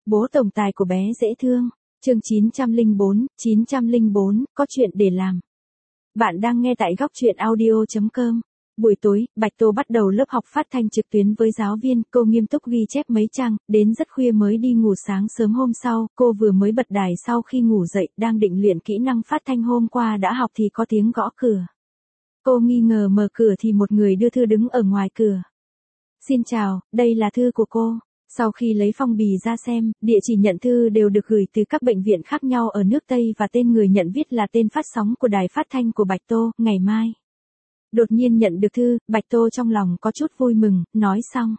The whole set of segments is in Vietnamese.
Bố tổng tài của bé dễ thương. Chương 904, có chuyện để làm. Bạn đang nghe tại góc truyện audio.com. Buổi tối, Bạch Tô bắt đầu lớp học phát thanh trực tuyến với giáo viên, cô nghiêm túc ghi chép mấy trang, đến rất khuya mới đi ngủ. Sáng sớm hôm sau, cô vừa mới bật đài sau khi ngủ dậy, đang định luyện kỹ năng phát thanh hôm qua đã học thì có tiếng gõ cửa. Cô nghi ngờ mở cửa thì một người đưa thư đứng ở ngoài cửa. Xin chào, đây là thư của cô. Sau khi lấy phong bì ra xem, địa chỉ nhận thư đều được gửi từ các bệnh viện khác nhau ở nước Tây và tên người nhận viết là tên phát sóng của đài phát thanh của Bạch Tô, ngày mai. Đột nhiên nhận được thư, Bạch Tô trong lòng có chút vui mừng, nói xong.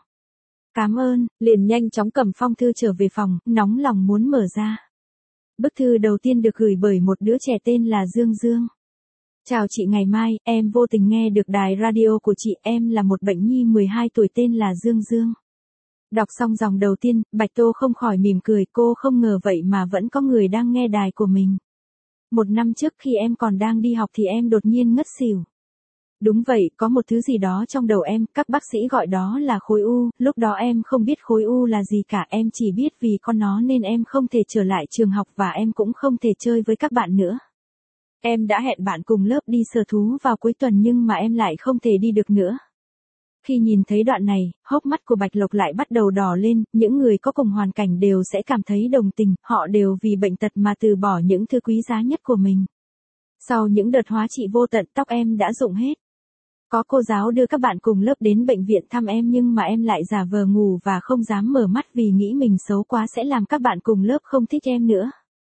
Cảm ơn, liền nhanh chóng cầm phong thư trở về phòng, nóng lòng muốn mở ra. Bức thư đầu tiên được gửi bởi một đứa trẻ tên là Dương Dương. Chào chị, ngày mai, em vô tình nghe được đài radio của chị, em là một bệnh nhi 12 tuổi tên là Dương Dương. Đọc xong dòng đầu tiên, Bạch Tô không khỏi mỉm cười, cô không ngờ vậy mà vẫn có người đang nghe đài của mình. Một năm trước khi em còn đang đi học thì em đột nhiên ngất xỉu. Đúng vậy, có một thứ gì đó trong đầu em, các bác sĩ gọi đó là khối u, lúc đó em không biết khối u là gì cả, em chỉ biết vì có nó nên em không thể trở lại trường học và em cũng không thể chơi với các bạn nữa. Em đã hẹn bạn cùng lớp đi sở thú vào cuối tuần nhưng mà em lại không thể đi được nữa. Khi nhìn thấy đoạn này, hốc mắt của Bạch Lộc lại bắt đầu đỏ lên, những người có cùng hoàn cảnh đều sẽ cảm thấy đồng tình, họ đều vì bệnh tật mà từ bỏ những thứ quý giá nhất của mình. Sau những đợt hóa trị vô tận, tóc em đã rụng hết. Có cô giáo đưa các bạn cùng lớp đến bệnh viện thăm em nhưng mà em lại giả vờ ngủ và không dám mở mắt vì nghĩ mình xấu quá sẽ làm các bạn cùng lớp không thích em nữa.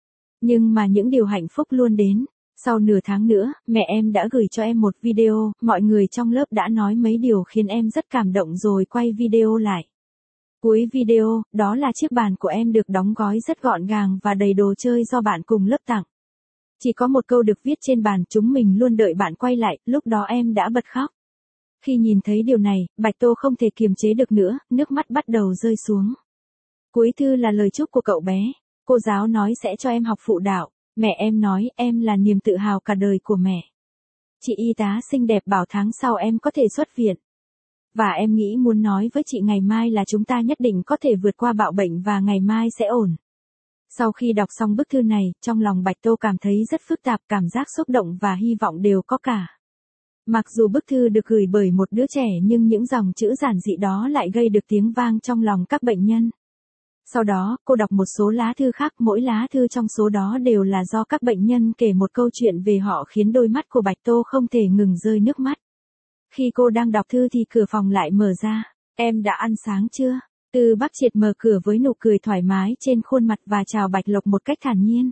Nhưng mà những điều hạnh phúc luôn đến. Sau nửa tháng nữa, mẹ em đã gửi cho em một video, mọi người trong lớp đã nói mấy điều khiến em rất cảm động rồi quay video lại. Cuối video, đó là chiếc bàn của em được đóng gói rất gọn gàng và đầy đồ chơi do bạn cùng lớp tặng. Chỉ có một câu được viết trên bàn, chúng mình luôn đợi bạn quay lại, lúc đó em đã bật khóc. Khi nhìn thấy điều này, Bạch Tô không thể kiềm chế được nữa, nước mắt bắt đầu rơi xuống. Cuối thư là lời chúc của cậu bé. Cô giáo nói sẽ cho em học phụ đạo. Mẹ em nói em là niềm tự hào cả đời của mẹ. Chị y tá xinh đẹp bảo tháng sau em có thể xuất viện. Và em nghĩ muốn nói với chị ngày mai là chúng ta nhất định có thể vượt qua bạo bệnh và ngày mai sẽ ổn. Sau khi đọc xong bức thư này, trong lòng Bạch Tô cảm thấy rất phức tạp, cảm giác xúc động và hy vọng đều có cả. Mặc dù bức thư được gửi bởi một đứa trẻ nhưng những dòng chữ giản dị đó lại gây được tiếng vang trong lòng các bệnh nhân. Sau đó, cô đọc một số lá thư khác, mỗi lá thư trong số đó đều là do các bệnh nhân kể một câu chuyện về họ khiến đôi mắt của Bạch Tô không thể ngừng rơi nước mắt. Khi cô đang đọc thư thì cửa phòng lại mở ra. Em đã ăn sáng chưa? Từ Bắc Triệt mở cửa với nụ cười thoải mái trên khuôn mặt và chào Bạch Lộc một cách thản nhiên.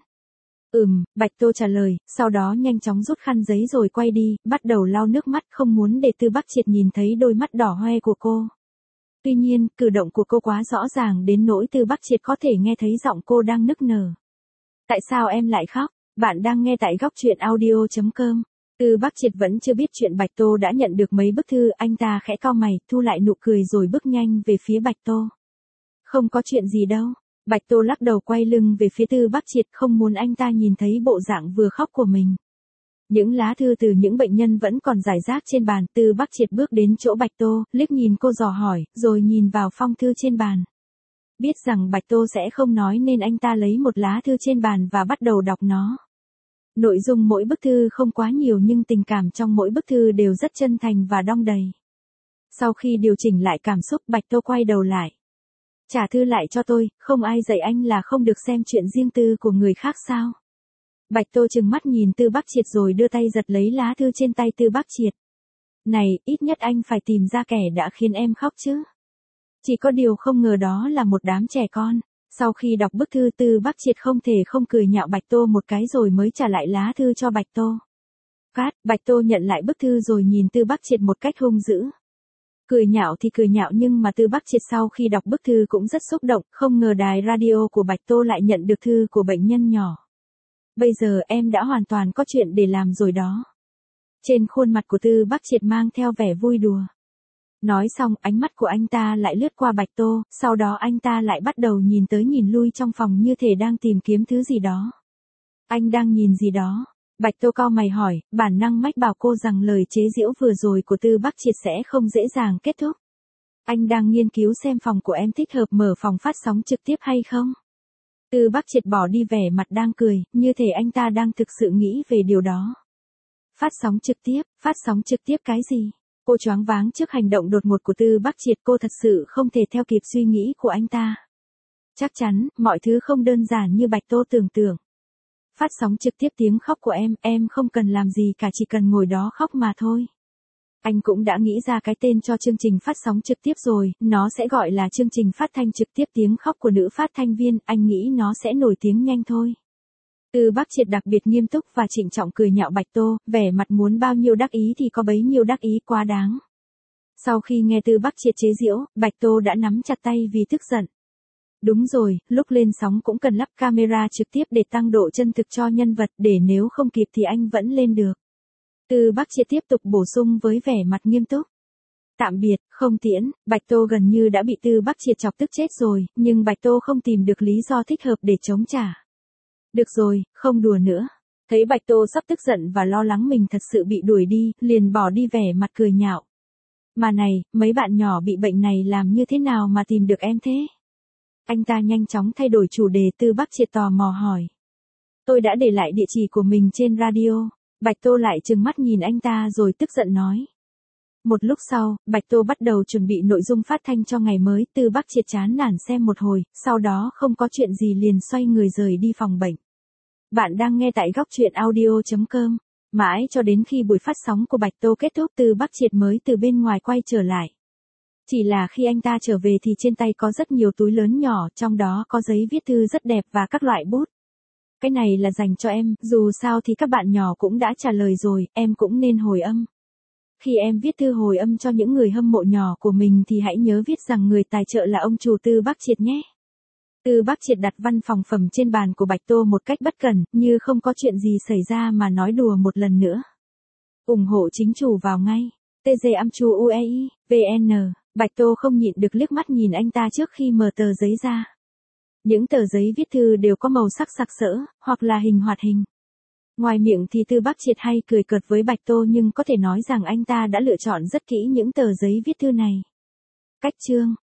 Bạch Tô trả lời, sau đó nhanh chóng rút khăn giấy rồi quay đi, bắt đầu lau nước mắt không muốn để Từ Bắc Triệt nhìn thấy đôi mắt đỏ hoe của cô. Tuy nhiên, cử động của cô quá rõ ràng đến nỗi Từ Bắc Triệt có thể nghe thấy giọng cô đang nức nở. Tại sao em lại khóc? Bạn đang nghe tại góc truyện audio.com. Từ Bắc Triệt vẫn chưa biết chuyện Bạch Tô đã nhận được mấy bức thư, anh ta khẽ cau mày, thu lại nụ cười rồi bước nhanh về phía Bạch Tô. Không có chuyện gì đâu. Bạch Tô lắc đầu quay lưng về phía Từ Bắc Triệt, không muốn anh ta nhìn thấy bộ dạng vừa khóc của mình. Những lá thư từ những bệnh nhân vẫn còn rải rác trên bàn, Từ Bắc Triệt bước đến chỗ Bạch Tô, liếc nhìn cô dò hỏi, rồi nhìn vào phong thư trên bàn. Biết rằng Bạch Tô sẽ không nói nên anh ta lấy một lá thư trên bàn và bắt đầu đọc nó. Nội dung mỗi bức thư không quá nhiều nhưng tình cảm trong mỗi bức thư đều rất chân thành và đong đầy. Sau khi điều chỉnh lại cảm xúc, Bạch Tô quay đầu lại. Trả thư lại cho tôi, không ai dạy anh là không được xem chuyện riêng tư của người khác sao? Bạch Tô trừng mắt nhìn Từ Bắc Triệt rồi đưa tay giật lấy lá thư trên tay Từ Bắc Triệt. Này, ít nhất anh phải tìm ra kẻ đã khiến em khóc chứ. Chỉ có điều không ngờ đó là một đám trẻ con. Sau khi đọc bức thư, Từ Bắc Triệt không thể không cười nhạo Bạch Tô một cái rồi mới trả lại lá thư cho Bạch Tô. Bạch Tô nhận lại bức thư rồi nhìn Từ Bắc Triệt một cách hung dữ. Cười nhạo thì cười nhạo nhưng mà Từ Bắc Triệt sau khi đọc bức thư cũng rất xúc động, không ngờ đài radio của Bạch Tô lại nhận được thư của bệnh nhân nhỏ. Bây giờ em đã hoàn toàn có chuyện để làm rồi đó. Trên khuôn mặt của Từ Bắc Triệt mang theo vẻ vui đùa. Nói xong, ánh mắt của anh ta lại lướt qua Bạch Tô, sau đó anh ta lại bắt đầu nhìn tới nhìn lui trong phòng như thể đang tìm kiếm thứ gì đó. Anh đang nhìn gì đó? Bạch Tô cau mày hỏi, bản năng mách bảo cô rằng lời chế giễu vừa rồi của Từ Bắc Triệt sẽ không dễ dàng kết thúc. Anh đang nghiên cứu xem phòng của em thích hợp mở phòng phát sóng trực tiếp hay không? Tư Bắc Triệt bỏ đi vẻ mặt đang cười, như thể anh ta đang thực sự nghĩ về điều đó. Phát sóng trực tiếp cái gì? Cô choáng váng trước hành động đột ngột của Tư Bắc Triệt, cô thật sự không thể theo kịp suy nghĩ của anh ta. Chắc chắn, mọi thứ không đơn giản như Bạch Tô tưởng tượng. Phát sóng trực tiếp tiếng khóc của em không cần làm gì cả, chỉ cần ngồi đó khóc mà thôi. Anh cũng đã nghĩ ra cái tên cho chương trình phát sóng trực tiếp rồi, nó sẽ gọi là chương trình phát thanh trực tiếp tiếng khóc của nữ phát thanh viên, anh nghĩ nó sẽ nổi tiếng nhanh thôi. Tư Bắc Triệt đặc biệt nghiêm túc và trịnh trọng cười nhạo Bạch Tô, vẻ mặt muốn bao nhiêu đắc ý thì có bấy nhiêu đắc ý, quá đáng. Sau khi nghe Tư Bắc Triệt chế giễu, Bạch Tô đã nắm chặt tay vì tức giận. Đúng rồi, lúc lên sóng cũng cần lắp camera trực tiếp để tăng độ chân thực cho nhân vật, để nếu không kịp thì anh vẫn lên được. Tư Bắc Triệt tiếp tục bổ sung với vẻ mặt nghiêm túc. Tạm biệt, không tiễn, Bạch Tô gần như đã bị Tư Bắc Triệt chọc tức chết rồi, nhưng Bạch Tô không tìm được lý do thích hợp để chống trả. Được rồi, không đùa nữa. Thấy Bạch Tô sắp tức giận và lo lắng mình thật sự bị đuổi đi, liền bỏ đi vẻ mặt cười nhạo. Mà này, mấy bạn nhỏ bị bệnh này làm như thế nào mà tìm được em thế? Anh ta nhanh chóng thay đổi chủ đề. Tư Bắc Triệt tò mò hỏi. Tôi đã để lại địa chỉ của mình trên radio. Bạch Tô lại trừng mắt nhìn anh ta rồi tức giận nói. Một lúc sau, Bạch Tô bắt đầu chuẩn bị nội dung phát thanh cho ngày mới. Tư Bắc Triệt chán nản xem một hồi, sau đó không có chuyện gì liền xoay người rời đi phòng bệnh. Bạn đang nghe tại góc truyện audio.com. Mãi cho đến khi buổi phát sóng của Bạch Tô kết thúc, Tư Bắc Triệt mới từ bên ngoài quay trở lại. Chỉ là khi anh ta trở về thì trên tay có rất nhiều túi lớn nhỏ, trong đó có giấy viết thư rất đẹp và các loại bút. Cái này là dành cho em, dù sao thì các bạn nhỏ cũng đã trả lời rồi, em cũng nên hồi âm. Khi em viết thư hồi âm cho những người hâm mộ nhỏ của mình thì hãy nhớ viết rằng người tài trợ là ông chủ Tư Bắc Triệt nhé. Tư Bắc Triệt đặt văn phòng phẩm trên bàn của Bạch Tô một cách bất cẩn, như không có chuyện gì xảy ra mà nói đùa một lần nữa. Ủng hộ chính chủ vào ngay. TG Amchu UEI, VN. Bạch Tô không nhịn được liếc mắt nhìn anh ta trước khi mở tờ giấy ra. Những tờ giấy viết thư đều có màu sắc sặc sỡ, hoặc là hình hoạt hình. Ngoài miệng thì Tư Bắc Triệt hay cười cợt với Bạch Tô, nhưng có thể nói rằng anh ta đã lựa chọn rất kỹ những tờ giấy viết thư này. Cách chương